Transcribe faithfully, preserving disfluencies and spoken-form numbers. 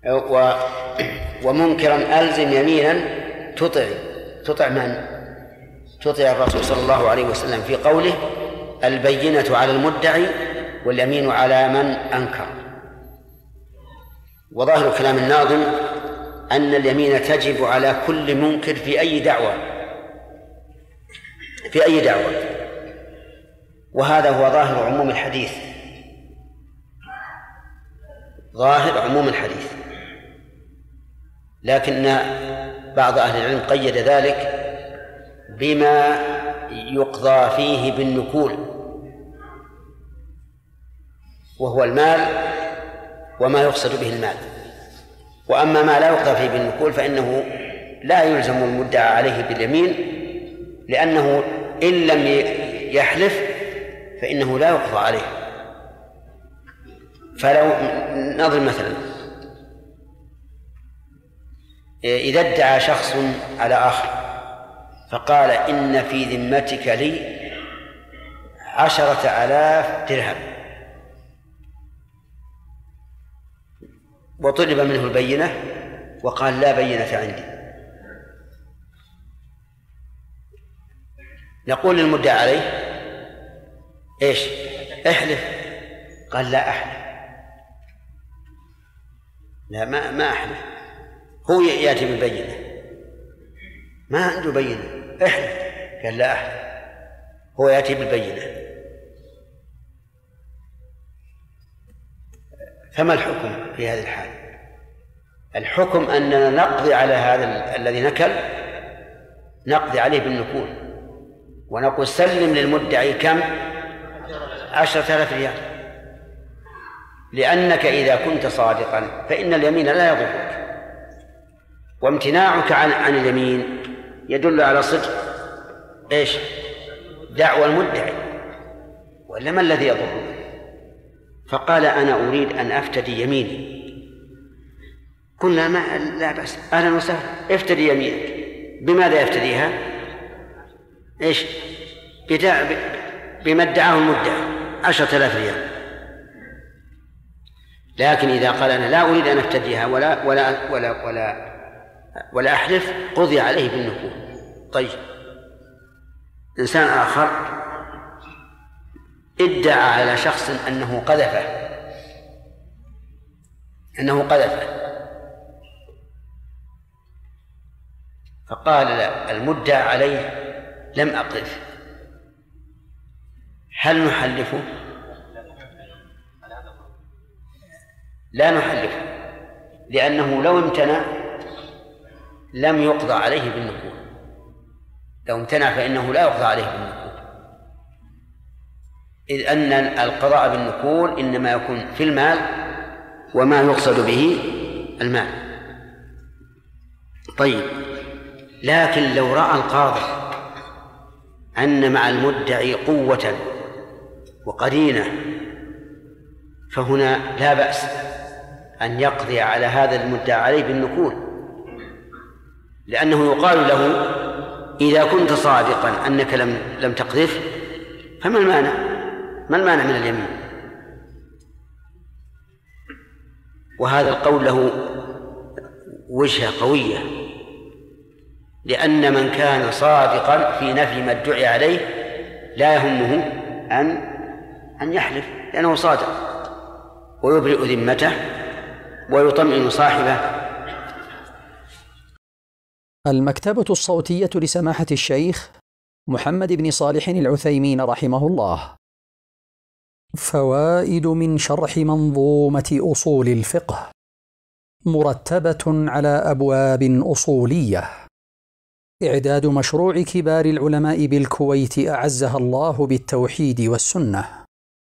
و ومنكرا ألزم يمينا تطع تطع من؟ تطع الرسول صلى الله عليه وسلم في قوله البينة على المدعي واليمين على من أنكر. وظاهر كلام الناظم أن اليمين تجب على كل منكر في أي دعوة في أي دعوة وهذا هو ظاهر عموم الحديث ظاهر عموم الحديث لكن بعض أهل العلم قيد ذلك بما يقضى فيه بالنكول وهو المال وما يقصد به المال. وأما ما لا يقضى فيه بالنكول فإنه لا يلزم المدعى عليه باليمين لأنه إن لم يحلف فإنه لا يقضى عليه. فلو نضرب مثلا إذا ادعى شخص على آخر فقال إن في ذمتك لي عشرة آلاف درهم وطلب منه البينة وقال لا بينة عندي، نقول للمدعى عليه إيش؟ احلف. قال لا أحلف، لا ما ما أحلف، هو يأتي بالبينة ما عنده بينة، احلف. قال لا أحلف، هو يأتي بالبينة. فما الحكم في هذه الحال؟ الحكم أننا نقضي على هذا الذي نكل، نقضي عليه بالنكول ونقول سلم للمدعي كم؟ عشرة آلاف ريال، لأنك إذا كنت صادقا فإن اليمين لا يضرك، وامتناعك عن عن اليمين يدل على صدق إيش؟ دعوى المدعي، ولا ما الذي يضرك؟ فقال أنا أريد أن أفتدي يميني. قلنا ما لا بأس، أهلا وسهلا، افتدي يمينك. بماذا يفتديها؟ إيش؟ بدع بما ادعاه المدعي عشرة آلاف ريال. لكن إذا قال أنا لا أريد أن أفتديها ولا ولا ولا ولا ولا أحلف قضي عليه بالنكول. طيب إنسان آخر ادعى على شخص أنه قذفه أنه قذفه فقال المدعى عليه لم أقذف، هل نحلفه؟ لا نحلفه، لأنه لو امتنع لم يقضى عليه بالنكول، لو امتنع فإنه لا يقضى عليه بالنكول، إذ أن القضاء بالنكول إنما يكون في المال وما يقصد به المال. طيب لكن لو رأى القاضي أن مع المدعي قوة وقرينة فهنا لا بأس أن يقضي على هذا المدعى عليه بالنكول، لأنه يقال له إذا كنت صادقا أنك لم لم تقذف فما المانع؟ ما المانع من اليمين؟ وهذا القول له وجهة قوية، لأن من كان صادقا في نفي ما ادعي عليه لا يهمه أن أن يحلف، لأنه صادق ويبرئ ذمته ويطمئن صاحبه. المكتبة الصوتية لسماحة الشيخ محمد بن صالح العثيمين رحمه الله. فوائد من شرح منظومة أصول الفقه مرتبة على أبواب أصولية. إعداد مشروع كبار العلماء بالكويت أعزها الله بالتوحيد والسنة.